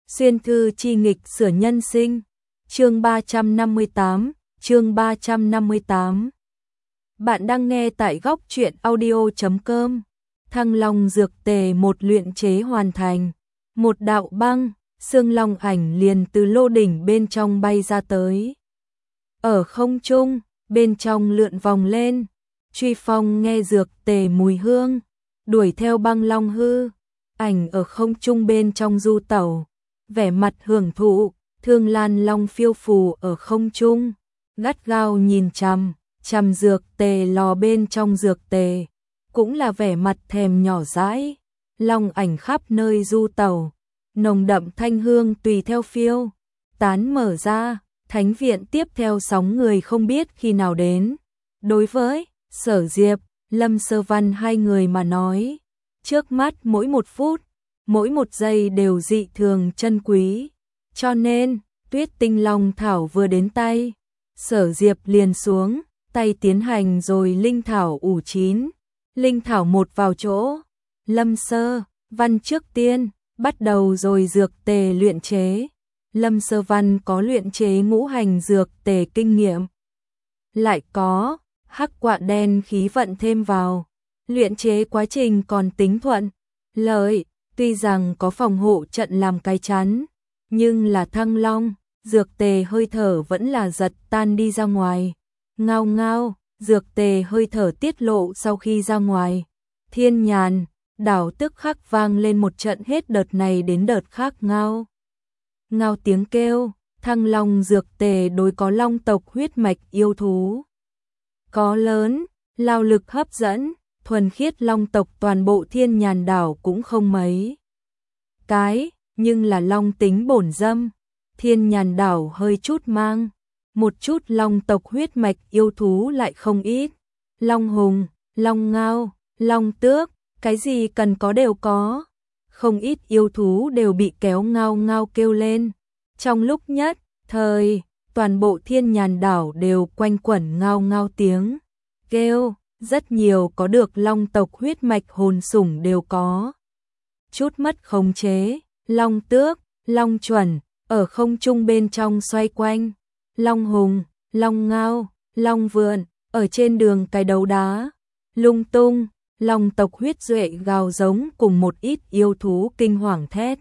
Xuyên thư chi nghịch sửa nhân sinh. Chương 358, chương 358. Bạn đang nghe tại góc truyện audio.com. Thăng Long dược tề một luyện chế hoàn thành. Một đạo băng, xương long ảnh liền từ lô đỉnh bên trong bay ra tới. Ở không trung, bên trong lượn vòng lên. Truy Phong nghe dược tề mùi hương, đuổi theo băng long hư. Ảnh ở không trung bên trong du tẩu, vẻ mặt hưởng thụ. Thương Lan Long phiêu phù ở không trung, gắt gao nhìn chằm chằm dược tề lò bên trong dược tề, cũng là vẻ mặt thèm nhỏ dãi. Long ảnh khắp nơi du tẩu, nồng đậm thanh hương tùy theo phiêu tán mở ra. Thánh viện tiếp theo sóng người không biết khi nào đến. Đối với Sở Diệp, Lâm Sơ Văn hai người mà nói, trước mắt mỗi một phút, mỗi một giây đều dị thường chân quý. Cho nên, Tuyết Tinh Long Thảo vừa đến tay, Sở Diệp liền xuống tay tiến hành rồi linh thảo ủ chín. Linh thảo một vào chỗ, Lâm Sơ Văn trước tiên bắt đầu rồi dược tề luyện chế. Lâm Sơ Văn có luyện chế ngũ hành dược tề kinh nghiệm, lại có hắc quạ đen khí vận thêm vào, luyện chế quá trình còn tính thuận lợi. Tuy rằng có phòng hộ trận làm cái chắn, nhưng là Thăng Long dược tề hơi thở vẫn là giật tan đi ra ngoài. Ngao ngao, dược tề hơi thở tiết lộ sau khi ra ngoài, Thiên Nhàn đảo tức khắc vang lên một trận hết đợt này đến đợt khác ngao ngao tiếng kêu. Thăng Long dược tề đối có long tộc huyết mạch yêu thú có lớn lao lực hấp dẫn. Thuần khiết long tộc toàn bộ Thiên Nhàn đảo cũng không mấy cái, nhưng là long tính bổn dâm, Thiên Nhàn đảo hơi chút mang một chút long tộc huyết mạch yêu thú lại không ít. Long hùng, long ngao, long tước, cái gì cần có đều có. Không ít yêu thú đều bị kéo ngao ngao kêu lên. Trong lúc nhất thời, toàn bộ Thiên Nhàn đảo đều quanh quẩn ngao ngao tiếng kêu. Rất nhiều có được long tộc huyết mạch hồn sủng đều có chút mất khống chế. Long tước, long chuẩn ở không trung bên trong xoay quanh. Long hùng, long ngao, long vượn ở trên đường cái đấu đá lung tung. Long tộc huyết duệ gào giống cùng một ít yêu thú kinh hoàng thét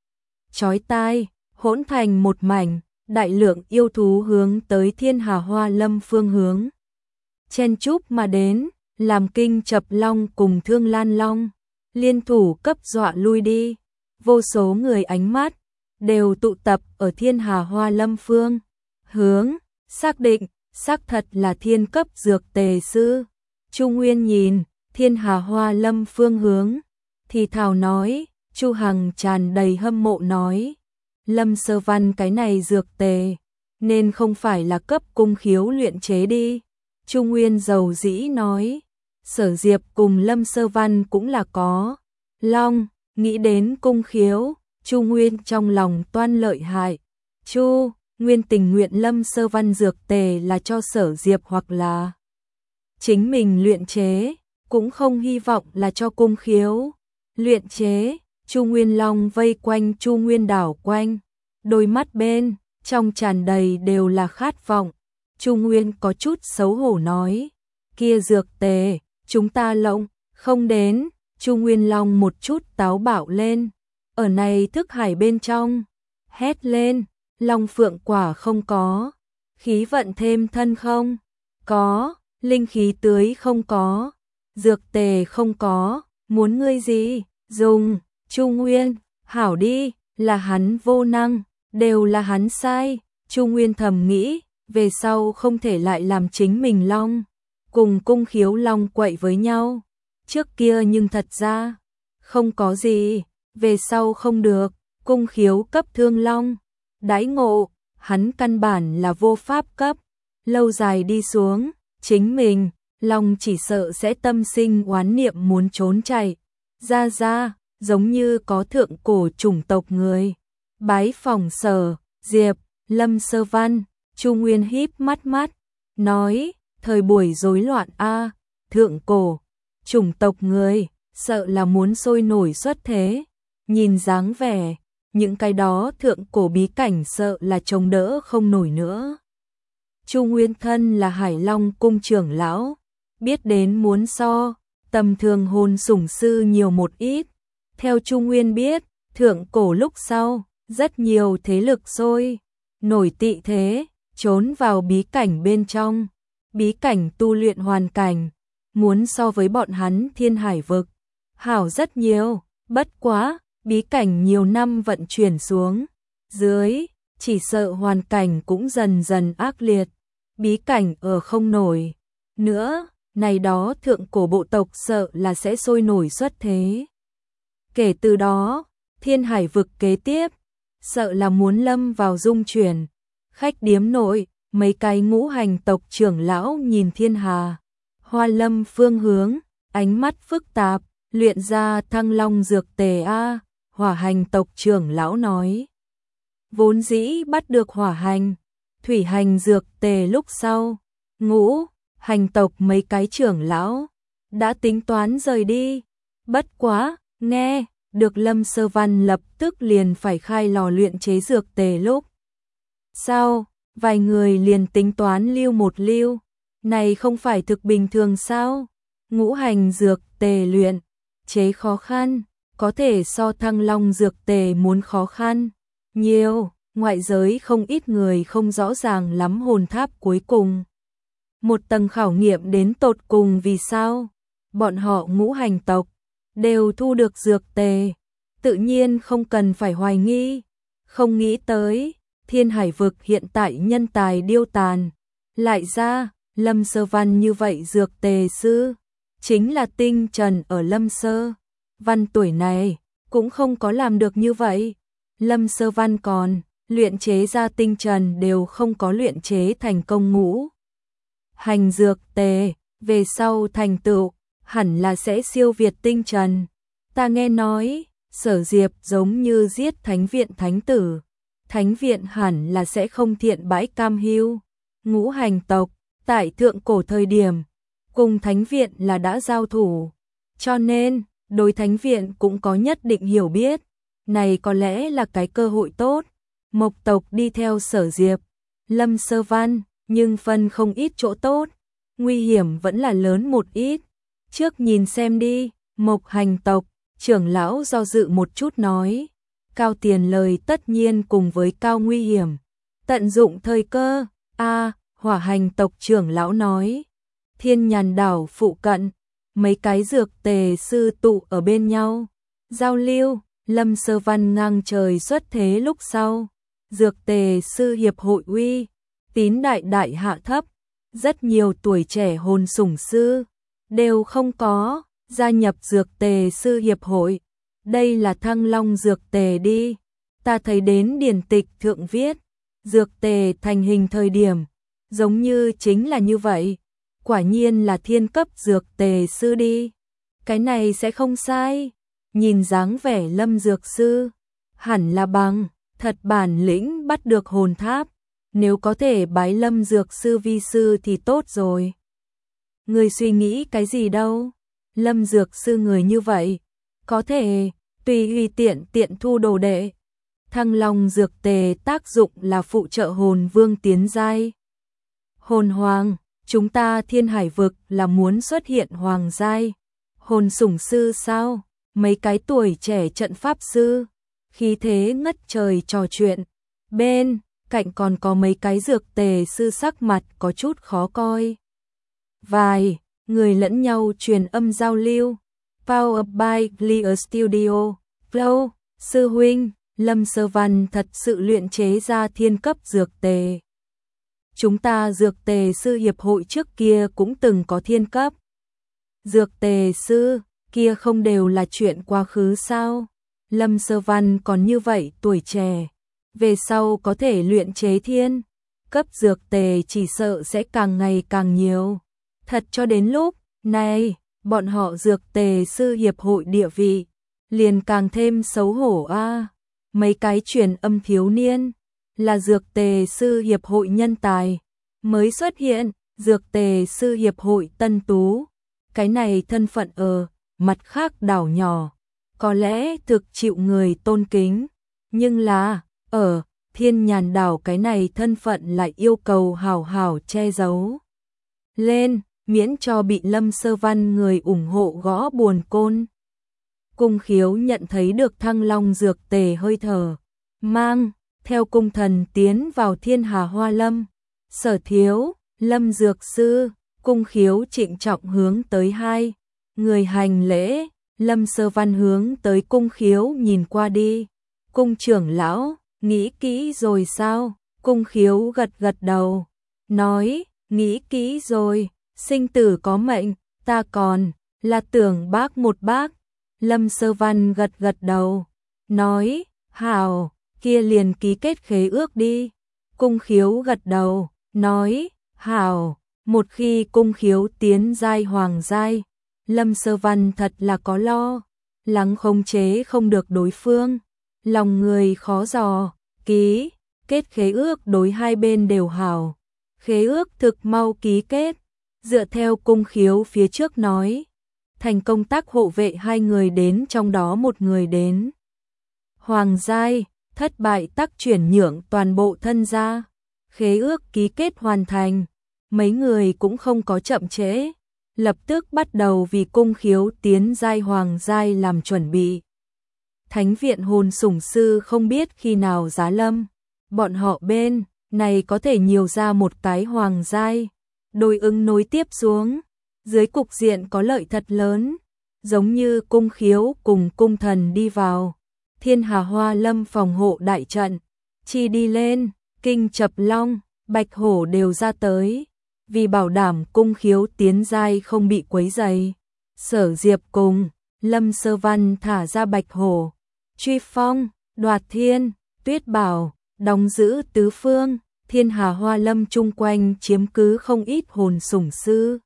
chói tai, hỗn thành một mảnh. Đại lượng yêu thú hướng tới Thiên Hà Hoa Lâm phương hướng chen chúc mà đến, làm Kinh Chập Long cùng Thương Lan Long liên thủ cấp dọa lui đi. Vô số người ánh mắt đều tụ tập ở Thiên Hà Hoa Lâm phương hướng, xác định xác thật là thiên cấp dược tề sư. Chu Nguyên nhìn Thiên Hà Hoa Lâm phương hướng thì thào nói. Chu Hằng tràn đầy hâm mộ nói, Lâm Sơ Văn cái này dược tề nên không phải là cấp cung khiếu luyện chế đi. Chu Nguyên dầu dĩ nói, Sở Diệp cùng Lâm Sơ Văn cũng là có long, nghĩ đến cung khiếu, Chu Nguyên trong lòng toan lợi hại. Chu Nguyên tình nguyện Lâm Sơ Văn dược tề là cho Sở Diệp hoặc là chính mình luyện chế, cũng không hy vọng là cho cung khiếu luyện chế. Chu Nguyên Long vây quanh Chu Nguyên đảo quanh, đôi mắt bên trong tràn đầy đều là khát vọng. Chu Nguyên có chút xấu hổ nói, kia dược tề chúng ta lộng không đến. Chu Nguyên Long một chút táo bạo lên, ở này thức hải bên trong hét lên, long phượng quả không có, khí vận thêm thân không có, linh khí tưới không có, dược tề không có, muốn ngươi gì dùng. Chu Nguyên, hảo đi, là hắn vô năng, đều là hắn sai. Chu Nguyên thầm nghĩ, về sau không thể lại làm chính mình long cùng cung khiếu long quậy với nhau. Trước kia nhưng thật ra không có gì, về sau không được. Cung khiếu cấp thương long đãi ngộ, hắn căn bản là vô pháp cấp. Lâu dài đi xuống, chính mình long chỉ sợ sẽ tâm sinh oán niệm muốn trốn chạy ra, giống như có thượng cổ chủng tộc người bái phỏng Sở Diệp, Lâm Sơ Văn. Chu Nguyên híp mắt nói, thời buổi rối loạn a, thượng cổ chủng tộc người sợ là muốn sôi nổi xuất thế. Nhìn dáng vẻ những cái đó thượng cổ bí cảnh sợ là chống đỡ không nổi nữa. Chu Nguyên thân là Hải Long cung trưởng lão, biết đến muốn so tầm thường hồn sủng sư nhiều một ít. Theo Chu Nguyên biết, thượng cổ lúc sau, rất nhiều thế lực sôi nổi tị thế, trốn vào bí cảnh bên trong. Bí cảnh tu luyện hoàn cảnh, muốn so với bọn hắn Thiên Hải vực, hảo rất nhiều, bất quá, bí cảnh nhiều năm vận chuyển xuống dưới, chỉ sợ hoàn cảnh cũng dần dần ác liệt, bí cảnh ở không nổi nữa, này đó thượng cổ bộ tộc sợ là sẽ sôi nổi xuất thế. Kể từ đó, Thiên Hải vực kế tiếp, sợ là muốn lâm vào dung chuyển. Khách điếm nội, mấy cái ngũ hành tộc trưởng lão nhìn Thiên Hà Hoa Lâm phương hướng, ánh mắt phức tạp, luyện ra Thăng Long dược tề a, Hỏa hành tộc trưởng lão nói. Vốn dĩ bắt được hỏa hành, thủy hành dược tề lúc sau, ngũ hành tộc mấy cái trưởng lão đã tính toán rời đi. Bất quá, nghe được Lâm Sơ Văn lập tức liền phải khai lò luyện chế dược tề lúc sau, vài người liền tính toán lưu một lưu, này không phải thực bình thường sao? Ngũ hành dược tề luyện chế khó khăn, có thể so Thăng Long dược tề muốn khó khăn nhiều, ngoại giới không ít người không rõ ràng lắm hồn tháp cuối cùng. Một tầng khảo nghiệm đến tột cùng vì sao? Bọn họ ngũ hành tộc đều thu được dược tề, tự nhiên không cần phải hoài nghi, không nghĩ tới Thiên Hải vực hiện tại nhân tài điêu tàn, lại ra Lâm Sơ Văn như vậy dược tề sư, chính là tinh trần ở Lâm Sơ Văn tuổi này, cũng không có làm được như vậy. Lâm Sơ Văn còn luyện chế ra tinh trần đều không có luyện chế thành công ngũ hành dược tề, về sau thành tựu hẳn là sẽ siêu việt tinh trần. Ta nghe nói, Sở Diệp giống như giết Thánh viện thánh tử, Thánh viện hẳn là sẽ không thiện bãi cam hiu. Ngũ hành tộc, tại thượng cổ thời điểm, cùng Thánh viện là đã giao thủ, cho nên, đối Thánh viện cũng có nhất định hiểu biết. Này có lẽ là cái cơ hội tốt. Mộc tộc đi theo Sở Diệp, Lâm Sơ Văn, nhưng phân không ít chỗ tốt, nguy hiểm vẫn là lớn một ít. Trước nhìn xem đi, Mộc hành tộc, trưởng lão do dự một chút nói. Cao tiền lời tất nhiên cùng với cao nguy hiểm. Tận dụng thời cơ, Hỏa hành tộc trưởng lão nói. Thiên Nhàn đảo phụ cận, mấy cái dược tề sư tụ ở bên nhau. Giao lưu, Lâm Sơ Văn ngang trời xuất thế lúc sau. Dược tề sư hiệp hội uy tín đại đại hạ thấp, rất nhiều tuổi trẻ hồn sủng sư đều không có gia nhập dược tề sư hiệp hội. Đây là Thăng Long dược tề đi. Ta thấy đến điển tịch thượng viết, dược tề thành hình thời điểm, giống như chính là như vậy. Quả nhiên là thiên cấp dược tề sư đi. Cái này sẽ không sai. Nhìn dáng vẻ Lâm dược sư, hẳn là bằng thật bản lĩnh bắt được hồn tháp. Nếu có thể bái Lâm dược sư vi sư thì tốt rồi. Người suy nghĩ cái gì đâu? Lâm dược sư người như vậy, có thể tùy tiện tiện thu đồ đệ. Thăng Long dược tề tác dụng là phụ trợ hồn vương tiến giai. Hồn hoàng, chúng ta Thiên Hải vực là muốn xuất hiện hoàng giai. Hồn sủng sư sao? Mấy cái tuổi trẻ trận pháp sư, khí thế ngất trời trò chuyện. Bên cạnh còn có mấy cái dược tề sư sắc mặt có chút khó coi. Vài người lẫn nhau truyền âm giao lưu. Powered by Clear Studio. Flow, sư huynh, Lâm Sơ Văn thật sự luyện chế ra thiên cấp dược tề. Chúng ta dược tề sư hiệp hội trước kia cũng từng có thiên cấp. Dược tề sư, kia không đều là chuyện quá khứ sao? Lâm Sơ Văn còn như vậy tuổi trẻ, về sau có thể luyện chế thiên cấp dược tề chỉ sợ sẽ càng ngày càng nhiều. Thật cho đến lúc này, bọn họ dược tề sư hiệp hội địa vị liền càng thêm xấu hổ a. Mấy cái truyền âm thiếu niên là dược tề sư hiệp hội nhân tài mới xuất hiện, dược tề sư hiệp hội tân tú. Cái này thân phận mặt khác đảo nhỏ, có lẽ thực chịu người tôn kính. Nhưng là, ở Thiên Nhàn Đảo cái này thân phận lại yêu cầu hảo hảo che giấu lên, miễn cho bị Lâm Sơ Văn người ủng hộ gõ buồn côn. Cung Khiếu nhận thấy được Thăng Long dược tề hơi thở, mang theo cung thần tiến vào Thiên Hà Hoa Lâm. Sở thiếu, Lâm dược sư, Cung Khiếu trịnh trọng hướng tới hai người hành lễ. Lâm Sơ Văn hướng tới Cung Khiếu nhìn qua đi. Cung trưởng lão, nghĩ kỹ rồi sao? Cung Khiếu gật gật đầu, nói, nghĩ kỹ rồi, sinh tử có mệnh, ta còn là tưởng bác một bác. Lâm Sơ Văn gật gật đầu, nói, hảo, kia liền ký kết khế ước đi. Cung Khiếu gật đầu, nói, hảo. Một khi Cung Khiếu tiến giai hoàng giai, Lâm Sơ Văn thật là có lo lắng khống chế không được đối phương, lòng người khó dò, ký kết khế ước đối hai bên đều hảo. Khế ước thực mau ký kết, dựa theo Cung Khiếu phía trước nói, thành công tác hộ vệ hai người đến, trong đó một người đến hoàng giai, thất bại tác chuyển nhượng toàn bộ thân gia. Khế ước ký kết hoàn thành, mấy người cũng không có chậm trễ, lập tức bắt đầu vì Cung Khiếu tiến giai hoàng giai làm chuẩn bị. Thánh viện hồn sủng sư không biết khi nào giá lâm, bọn họ bên này có thể nhiều ra một cái hoàng giai, đối ứng nối tiếp xuống, dưới cục diện có lợi thật lớn, giống như Cung Khiếu cùng cung thần đi vào Thiên Hà Hoa Lâm phòng hộ đại trận, chi đi lên, Kinh Chập Long, Bạch Hổ đều ra tới, vì bảo đảm Cung Khiếu tiến giai không bị quấy rầy. Sở Diệp cùng Lâm Sơ Văn thả ra Bạch Hổ, Truy Phong, Đoạt Thiên, Tuyết Bảo, đóng giữ tứ phương. Thiên Hà Hoa Lâm chung quanh chiếm cứ không ít hồn sủng sư.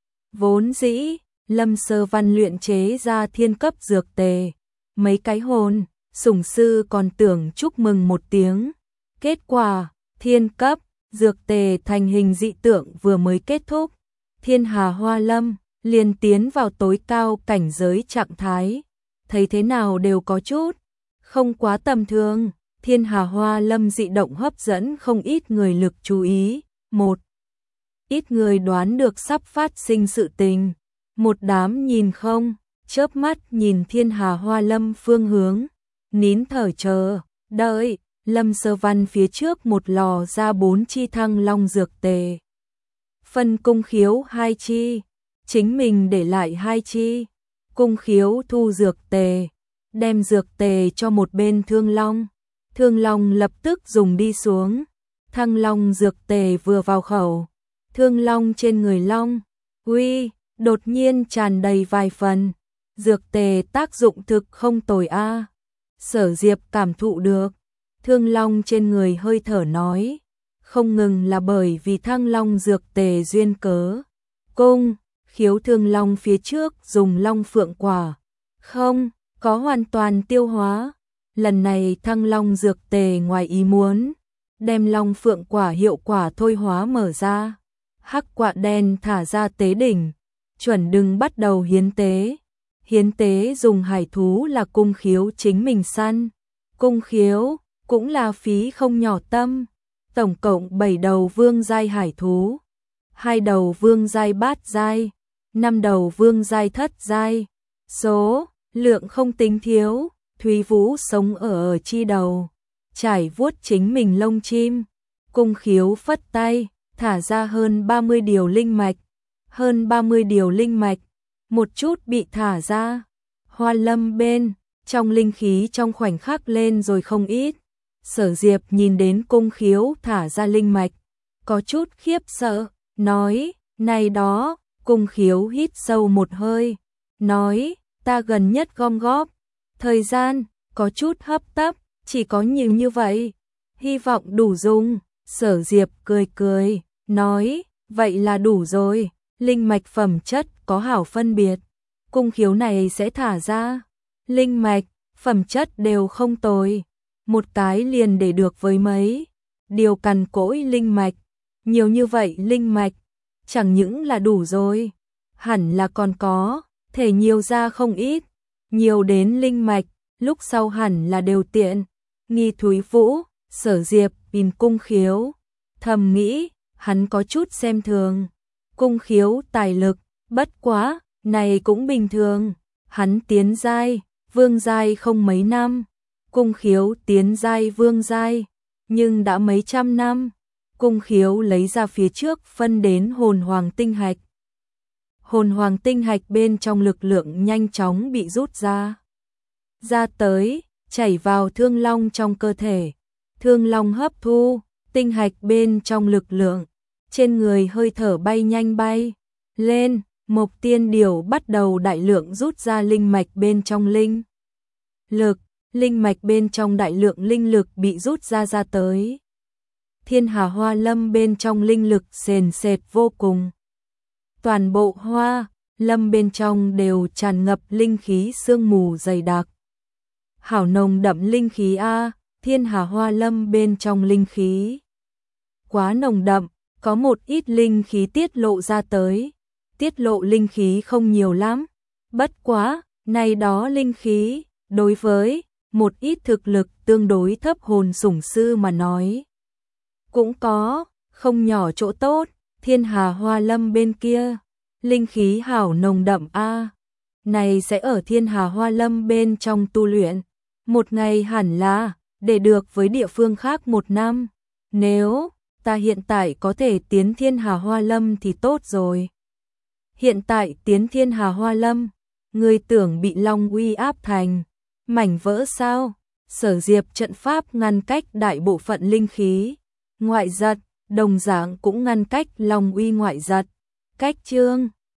Vốn dĩ, Lâm Sơ Văn luyện chế ra thiên cấp dược tề, mấy cái hồn sủng sư còn tưởng chúc mừng một tiếng. Kết quả, thiên cấp dược tề thành hình dị tượng vừa mới kết thúc, Thiên Hà Hoa Lâm liền tiến vào tối cao cảnh giới trạng thái, thấy thế nào đều có chút không quá tầm thường. Thiên Hà Hoa Lâm dị động hấp dẫn không ít người lực chú ý, một ít người đoán được sắp phát sinh sự tình, một đám nhìn không chớp mắt nhìn Thiên Hà Hoa Lâm phương hướng, nín thở chờ đợi. Lâm Sơ Văn phía trước một lò ra 4 chi Thăng Long dược tề, phân Cung Khiếu 2 chi, chính mình để lại 2 chi. Cung Khiếu thu dược tề, đem dược tề cho một bên Thương Long. Thương Long lập tức dùng đi xuống. Thăng Long dược tề vừa vào khẩu, Thương Long trên người Long uy đột nhiên tràn đầy vài phần. Dược tề tác dụng thực không tồi a. Sở Diệp cảm thụ được Thương Long trên người hơi thở, nói, không ngừng là bởi vì Thăng Long dược tề duyên cớ. Cung Khiếu Thương Long phía trước dùng Long Phượng quả, không có hoàn toàn tiêu hóa. Lần này Thăng Long dược tề ngoài ý muốn, đem Long Phượng quả hiệu quả thôi hóa mở ra. Hắc quạ đen thả ra tế đỉnh, chuẩn đừng bắt đầu hiến tế. Hiến tế dùng hải thú là Cung Khiếu chính mình săn. Cung Khiếu cũng là phí không nhỏ tâm, tổng cộng 7 đầu vương giai hải thú, 2 đầu vương giai bát giai, 5 đầu vương giai thất giai, số lượng không tính thiếu. Thúy Vũ sống ở chi đầu, trải vuốt chính mình lông chim. Cung Khiếu phất tay, thả ra hơn 30 điều linh mạch, hơn 30 điều linh mạch, một chút bị thả ra. Hoa Lâm bên trong linh khí trong khoảnh khắc lên rồi không ít. Sở Diệp nhìn đến Cung Khiếu thả ra linh mạch, có chút khiếp sợ, nói, này đó. Cung Khiếu hít sâu một hơi, nói, ta gần nhất gom góp thời gian, có chút hấp tấp, chỉ có nhiều như vậy, hy vọng đủ dùng. Sở Diệp cười cười, nói, vậy là đủ rồi, linh mạch phẩm chất có hảo phân biệt. Cung Khiếu này sẽ thả ra, linh mạch, phẩm chất đều không tồi, một cái liền để được với mấy điều cằn cỗi linh mạch. Nhiều như vậy linh mạch, chẳng những là đủ rồi, hẳn là còn có thể nhiều ra không ít. Nhiều đến linh mạch, lúc sau hẳn là đều tiện. Nghi Thúy Vũ, Sở Diệp nhìn Cung Khiếu, thầm nghĩ, hắn có chút xem thường. Cung Khiếu tài lực, bất quá, này cũng bình thường, hắn tiến giai, vương giai không mấy năm, Cung Khiếu tiến giai vương giai, nhưng đã mấy trăm năm. Cung Khiếu lấy ra phía trước phân đến hồn hoàng tinh hạch. Hồn hoàng tinh hạch bên trong lực lượng nhanh chóng bị rút ra. Ra tới, chảy vào Thương Long trong cơ thể. Thương Long hấp thu, tinh hạch bên trong lực lượng. Trên người hơi thở bay nhanh bay lên, Mộc Tiên Điểu bắt đầu đại lượng rút ra linh mạch bên trong linh lực. Linh mạch bên trong đại lượng linh lực bị rút ra tới. Thiên Hà Hoa Lâm bên trong linh lực sền sệt vô cùng. Toàn bộ hoa lâm bên trong đều tràn ngập linh khí sương mù dày đặc. Hảo nồng đậm linh khí a, Thiên Hà Hoa Lâm bên trong linh khí quá nồng đậm, có một ít linh khí tiết lộ ra tới. Tiết lộ linh khí không nhiều lắm, bất quá, này đó linh khí, đối với một ít thực lực tương đối thấp hồn sủng sư mà nói, cũng có không nhỏ chỗ tốt. Thiên Hà Hoa Lâm bên kia, linh khí hảo nồng đậm a. Này sẽ ở Thiên Hà Hoa Lâm bên trong tu luyện, một ngày hẳn là để được với địa phương khác 1 năm. Nếu ta hiện tại có thể tiến Thiên Hà Hoa Lâm thì tốt rồi. Hiện tại tiến Thiên Hà Hoa Lâm, người tưởng bị Long uy áp thành mảnh vỡ sao? Sở Diệp trận pháp ngăn cách đại bộ phận linh khí ngoại giật, đồng dạng cũng ngăn cách Long uy ngoại giật. Cách chương